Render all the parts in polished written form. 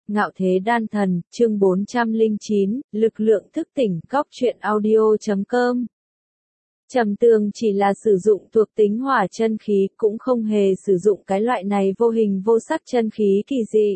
Ngạo thế đan thần, chương 409, lực lượng thức tỉnh, góc truyện audio.com. Trầm tường chỉ là sử dụng thuộc tính hỏa chân khí, cũng không hề sử dụng cái loại này vô hình vô sắc chân khí kỳ dị.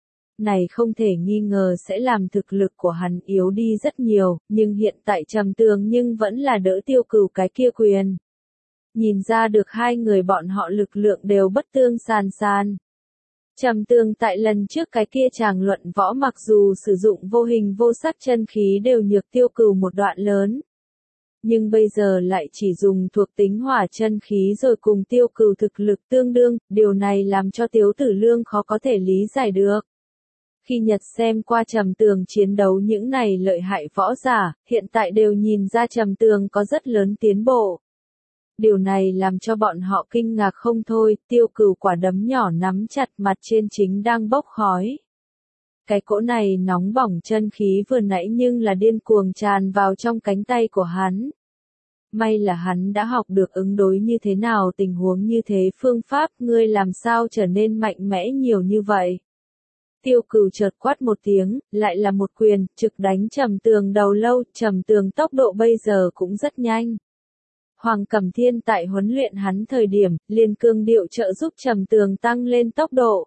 Này không thể nghi ngờ sẽ làm thực lực của hắn yếu đi rất nhiều, nhưng hiện tại Trầm tường nhưng vẫn là đỡ Tiêu Cửu cái kia quyền. Nhìn ra được hai người bọn họ lực lượng đều bất tương san san. Trầm tường tại lần trước cái kia chàng luận võ mặc dù sử dụng vô hình vô sắc chân khí đều nhược Tiêu Cửu một đoạn lớn. Nhưng bây giờ lại chỉ dùng thuộc tính hỏa chân khí rồi cùng Tiêu Cửu thực lực tương đương, điều này làm cho Tiếu Tử Lương khó có thể lý giải được. Khi Nhật xem qua Trầm tường chiến đấu những này lợi hại võ giả, hiện tại đều nhìn ra Trầm tường có rất lớn tiến bộ. Điều này làm cho bọn họ kinh ngạc không thôi, Tiêu Cửu quả đấm nhỏ nắm chặt mặt trên chính đang bốc khói. Cái cỗ này nóng bỏng chân khí vừa nãy nhưng là điên cuồng tràn vào trong cánh tay của hắn. May là hắn đã học được ứng đối như thế nào tình huống như thế phương pháp ngươi làm sao trở nên mạnh mẽ nhiều như vậy. Tiêu Cửu chợt quát một tiếng, lại là một quyền, trực đánh Trầm tường đầu lâu, Trầm tường tốc độ bây giờ cũng rất nhanh. Hoàng Cẩm Thiên tại huấn luyện hắn thời điểm, liền cương điệu trợ giúp Trầm tường tăng lên tốc độ.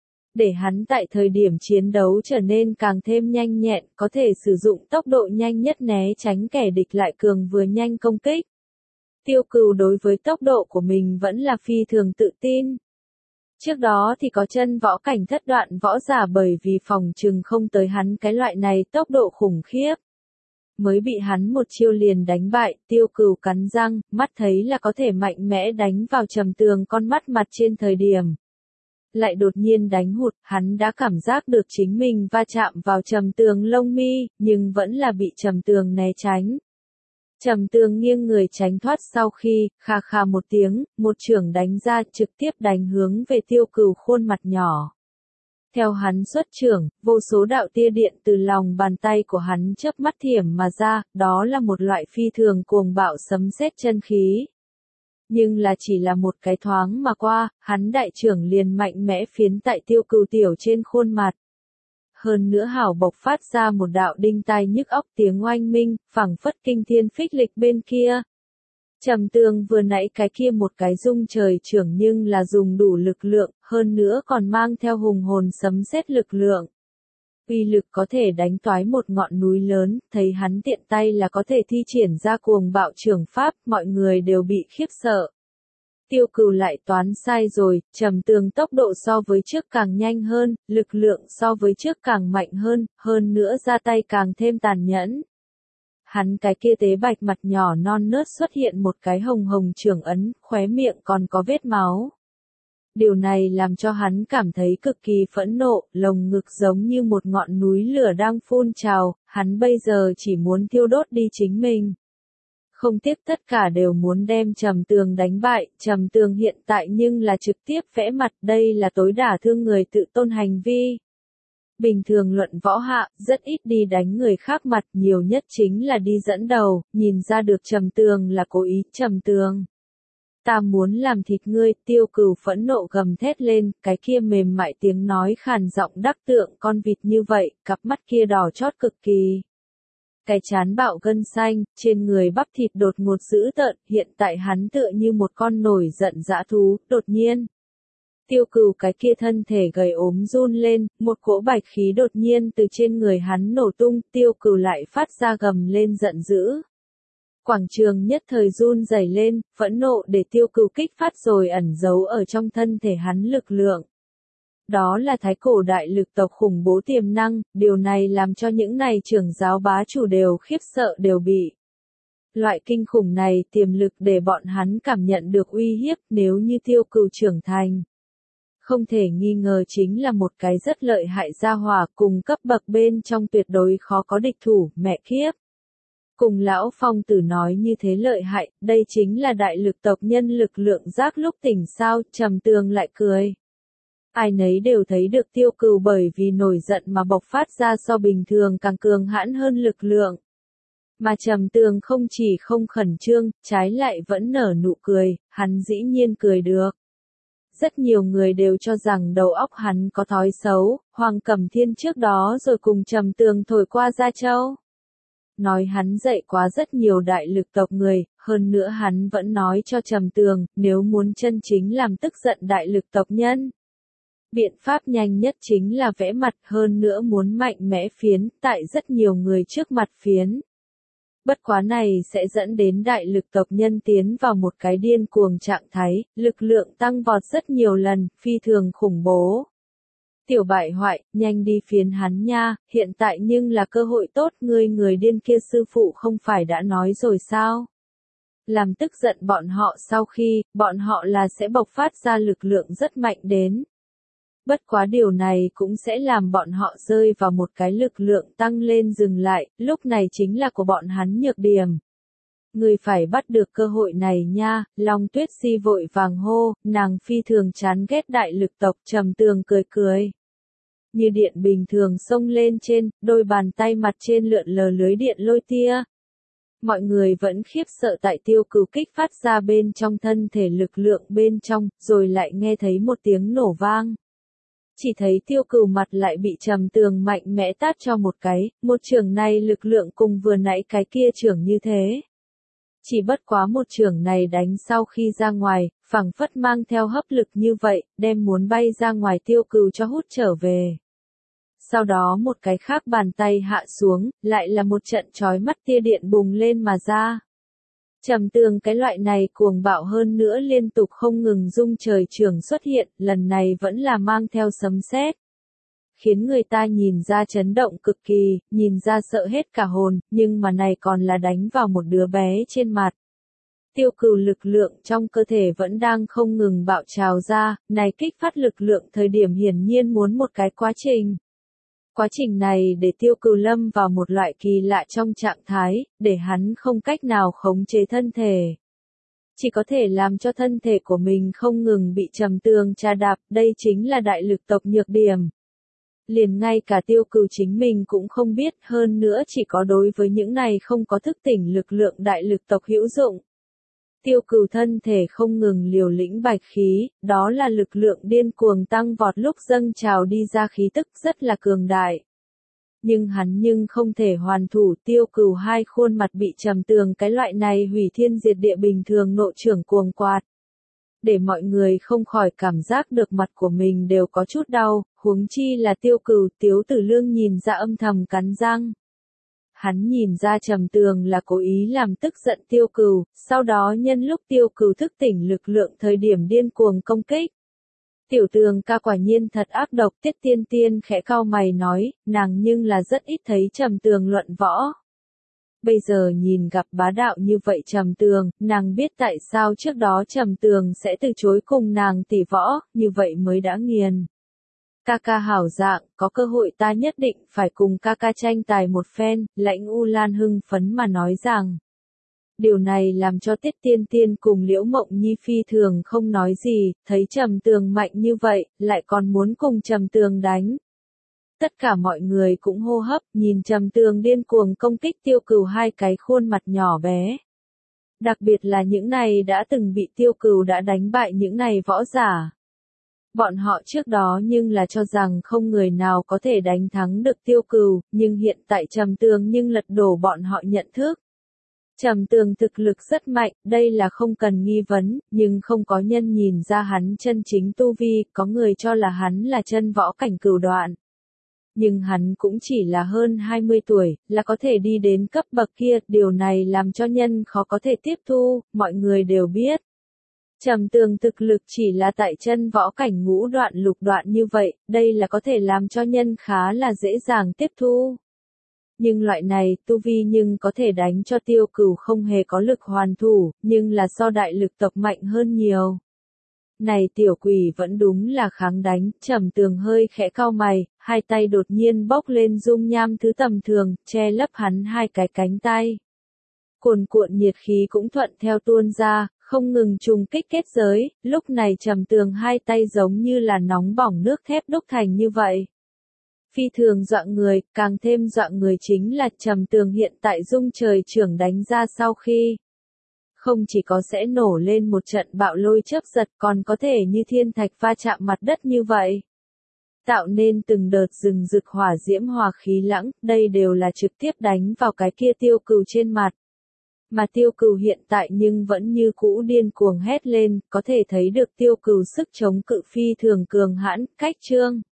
Để hắn tại thời điểm chiến đấu trở nên càng thêm nhanh nhẹn, có thể sử dụng tốc độ nhanh nhất né tránh kẻ địch lại cường vừa nhanh công kích. Tiêu Cửu đối với tốc độ của mình vẫn là phi thường tự tin. Trước đó thì có chân võ cảnh thất đoạn võ giả bởi vì phòng trừng không tới hắn cái loại này tốc độ khủng khiếp. Mới bị hắn một chiêu liền đánh bại, Tiêu Cửu cắn răng, mắt thấy là có thể mạnh mẽ đánh vào Trầm tường con mắt mặt trên thời điểm. Lại đột nhiên đánh hụt, hắn đã cảm giác được chính mình va chạm vào Trầm tường lông mi, nhưng vẫn là bị Trầm tường né tránh. Trầm tường nghiêng người tránh thoát sau khi, kha kha một tiếng, một chưởng đánh ra trực tiếp đánh hướng về Tiêu Cửu khuôn mặt nhỏ. Theo hắn xuất chưởng, vô số đạo tia điện từ lòng bàn tay của hắn chớp mắt thiểm mà ra, đó là một loại phi thường cuồng bạo sấm sét chân khí. Nhưng là chỉ là một cái thoáng mà qua, hắn đại trưởng liền mạnh mẽ phiến tại Tiêu Cửu tiểu trên khuôn mặt. Hơn nữa hảo bộc phát ra một đạo đinh tai nhức óc tiếng oanh minh, phảng phất kinh thiên phích lịch bên kia. Trầm tường vừa nãy cái kia một cái rung trời trưởng nhưng là dùng đủ lực lượng, hơn nữa còn mang theo hùng hồn sấm sét lực lượng. Uy lực có thể đánh toái một ngọn núi lớn, thấy hắn tiện tay là có thể thi triển ra cuồng bạo trưởng pháp, mọi người đều bị khiếp sợ. Tiêu Cửu lại toán sai rồi, Trầm tường tốc độ so với trước càng nhanh hơn, lực lượng so với trước càng mạnh hơn nữa ra tay càng thêm tàn nhẫn. Hắn cái kia tế bạch mặt nhỏ non nớt xuất hiện một cái hồng hồng trưởng ấn, khóe miệng còn có vết máu. Điều này làm cho hắn cảm thấy cực kỳ phẫn nộ, lồng ngực giống như một ngọn núi lửa đang phun trào, hắn bây giờ chỉ muốn thiêu đốt đi chính mình. Không tiếc tất cả đều muốn đem Trầm tường đánh bại, Trầm tường hiện tại nhưng là trực tiếp vẽ mặt, đây là tối đả thương người tự tôn hành vi. Bình thường luận võ hạ, rất ít đi đánh người khác mặt, nhiều nhất chính là đi dẫn đầu, nhìn ra được Trầm tường là cố ý, Trầm tường. Ta muốn làm thịt ngươi, Tiêu Cửu phẫn nộ gầm thét lên, cái kia mềm mại tiếng nói khàn giọng đắc tượng con vịt như vậy, cặp mắt kia đỏ chót cực kỳ. Cái trán bạo gân xanh, trên người bắp thịt đột ngột dữ tợn, hiện tại hắn tựa như một con nổi giận dã thú, đột nhiên. Tiêu Cửu cái kia thân thể gầy ốm run lên, một cỗ bạch khí đột nhiên từ trên người hắn nổ tung, Tiêu Cửu lại phát ra gầm lên giận dữ. Quảng trường nhất thời run rẩy lên, phẫn nộ để Tiêu Cửu kích phát rồi ẩn giấu ở trong thân thể hắn lực lượng. Đó là thái cổ đại lực tộc khủng bố tiềm năng, điều này làm cho những này trưởng giáo bá chủ đều khiếp sợ đều bị. Loại kinh khủng này tiềm lực để bọn hắn cảm nhận được uy hiếp nếu như Tiêu Cửu trưởng thành. Không thể nghi ngờ chính là một cái rất lợi hại gia hỏa cùng cấp bậc bên trong tuyệt đối khó có địch thủ, mẹ kiếp. Cùng lão Phong Tử nói như thế lợi hại, đây chính là đại lực tộc nhân lực lượng giác lúc tỉnh sao, Trầm tường lại cười. Ai nấy đều thấy được Tiêu Cửu bởi vì nổi giận mà bộc phát ra so bình thường càng cường hãn hơn lực lượng. Mà Trầm tường không chỉ không khẩn trương, trái lại vẫn nở nụ cười, hắn dĩ nhiên cười được. rất nhiều người đều cho rằng đầu óc hắn có thói xấu, Hoàng Cẩm Thiên trước đó rồi cùng Trầm Tường thổi qua Gia Châu. Nói hắn dạy quá rất nhiều đại lực tộc người, hơn nữa hắn vẫn nói cho Trầm Tường, nếu muốn chân chính làm tức giận đại lực tộc nhân. Biện pháp nhanh nhất chính là vẽ mặt, hơn nữa muốn mạnh mẽ phiến, tại rất nhiều người trước mặt phiến. Bất quá này sẽ dẫn đến đại lực tộc nhân tiến vào một cái điên cuồng trạng thái, lực lượng tăng vọt rất nhiều lần, phi thường khủng bố. Tiểu bại hoại, nhanh đi phiến hắn nha, hiện tại nhưng là cơ hội tốt, người điên kia sư phụ không phải đã nói rồi sao? Làm tức giận bọn họ sau khi, bọn họ là sẽ bộc phát ra lực lượng rất mạnh đến. Bất quá điều này cũng sẽ làm bọn họ rơi vào một cái lực lượng tăng lên dừng lại, lúc này chính là của bọn hắn nhược điểm. Người phải bắt được cơ hội này nha, Long Tuyết Si vội vàng hô, nàng phi thường chán ghét đại lực tộc. Trầm Tường cười cười. Như điện bình thường xông lên trên, đôi bàn tay mặt trên lượn lờ lưới điện lôi tia. Mọi người vẫn khiếp sợ tại Tiêu Cửu kích phát ra bên trong thân thể lực lượng bên trong, rồi lại nghe thấy một tiếng nổ vang. Chỉ thấy Tiêu Cửu mặt lại bị Trầm Tường mạnh mẽ tát cho một cái, một chưởng này lực lượng cùng vừa nãy cái kia chưởng như thế. Chỉ bất quá một chưởng này đánh sau khi ra ngoài, phảng phất mang theo hấp lực như vậy, đem muốn bay ra ngoài Tiêu Cửu cho hút trở về. Sau đó một cái khác bàn tay hạ xuống, lại là một trận chói mắt tia điện bùng lên mà ra. Trầm Tường cái loại này cuồng bạo hơn nữa liên tục không ngừng rung trời chưởng xuất hiện, lần này vẫn là mang theo sấm sét, khiến người ta nhìn ra chấn động cực kỳ, nhìn ra sợ hết cả hồn, nhưng mà này còn là đánh vào một đứa bé trên mặt. Tiêu Cửu lực lượng trong cơ thể vẫn đang không ngừng bạo trào ra, này kích phát lực lượng thời điểm hiển nhiên muốn một cái quá trình. Quá trình này để Tiêu Cửu lâm vào một loại kỳ lạ trong trạng thái, để hắn không cách nào khống chế thân thể. Chỉ có thể làm cho thân thể của mình không ngừng bị Trầm Tường trà đạp, đây chính là đại lực tộc nhược điểm. Liền ngay cả Tiêu Cửu chính mình cũng không biết, hơn nữa chỉ có đối với những này không có thức tỉnh lực lượng đại lực tộc hữu dụng. Tiêu Cửu thân thể không ngừng liều lĩnh bạch khí, đó là lực lượng điên cuồng tăng vọt lúc dâng trào đi ra khí tức rất là cường đại. Nhưng hắn không thể hoàn thủ. Tiêu Cửu hai khuôn mặt bị Trầm Tường cái loại này hủy thiên diệt địa bình thường nộ chưởng cuồng quạt. Để mọi người không khỏi cảm giác được mặt của mình đều có chút đau, huống chi là Tiêu Cửu. Tiếu Tử Lương nhìn ra âm thầm cắn răng. Hắn nhìn ra Trầm Tường là cố ý làm tức giận Tiêu Cửu, sau đó nhân lúc Tiêu Cửu thức tỉnh lực lượng thời điểm điên cuồng công kích. Tiểu Tường ca quả nhiên thật ác độc. Tiết Tiên Tiên khẽ cau mày nói, nàng nhưng là rất ít thấy Trầm Tường luận võ. Bây giờ nhìn gặp bá đạo như vậy Trầm Tường, nàng biết tại sao trước đó Trầm Tường sẽ từ chối cùng nàng tỉ võ, như vậy mới đã nghiền. Ca ca hảo dạng, có cơ hội ta nhất định phải cùng ca ca tranh tài một phen, Lãnh U Lan hưng phấn mà nói rằng. Điều này làm cho Tiết Tiên Tiên cùng Liễu Mộng Nhi phi thường không nói gì, thấy Trầm Tường mạnh như vậy, lại còn muốn cùng Trầm Tường đánh. Tất cả mọi người cũng hô hấp, nhìn Trầm Tường điên cuồng công kích Tiêu Cửu hai cái khuôn mặt nhỏ bé. Đặc biệt là những này đã từng bị Tiêu Cửu đã đánh bại những này võ giả. Bọn họ trước đó nhưng là cho rằng không người nào có thể đánh thắng được Tiêu Cửu, nhưng hiện tại Trầm Tường nhưng lật đổ bọn họ nhận thức. Trầm Tường thực lực rất mạnh, đây là không cần nghi vấn, nhưng không có nhân nhìn ra hắn chân chính tu vi, có người cho là hắn là chân võ cảnh cửu đoạn. Nhưng hắn cũng chỉ là hơn 20 tuổi, là có thể đi đến cấp bậc kia, điều này làm cho nhân khó có thể tiếp thu, mọi người đều biết. Trầm Tường thực lực chỉ là tại chân võ cảnh ngũ đoạn lục đoạn như vậy, đây là có thể làm cho nhân khá là dễ dàng tiếp thu. Nhưng loại này tu vi nhưng có thể đánh cho Tiêu Cửu không hề có lực hoàn thủ, nhưng là so đại lực tộc mạnh hơn nhiều. Này tiểu quỷ vẫn đúng là kháng đánh. Trầm Tường hơi khẽ cau mày, hai tay đột nhiên bốc lên dung nham thứ tầm thường, che lấp hắn hai cái cánh tay. Cuồn cuộn nhiệt khí cũng thuận theo tuôn ra, không ngừng trùng kích kết giới, lúc này Trầm Tường hai tay giống như là nóng bỏng nước thép đúc thành như vậy. Phi thường dọa người, càng thêm dọa người chính là Trầm Tường hiện tại dung trời chưởng đánh ra sau khi. không chỉ có sẽ nổ lên một trận bạo lôi chớp giật còn có thể như thiên thạch va chạm mặt đất như vậy. Tạo nên từng đợt rừng rực hỏa diễm hòa khí lãng, đây đều là trực tiếp đánh vào cái kia Tiêu Cừu trên mặt. Mà Tiêu Cừu hiện tại nhưng vẫn như cũ điên cuồng hét lên, có thể thấy được Tiêu Cừu sức chống cự phi thường cường hãn, cách Trương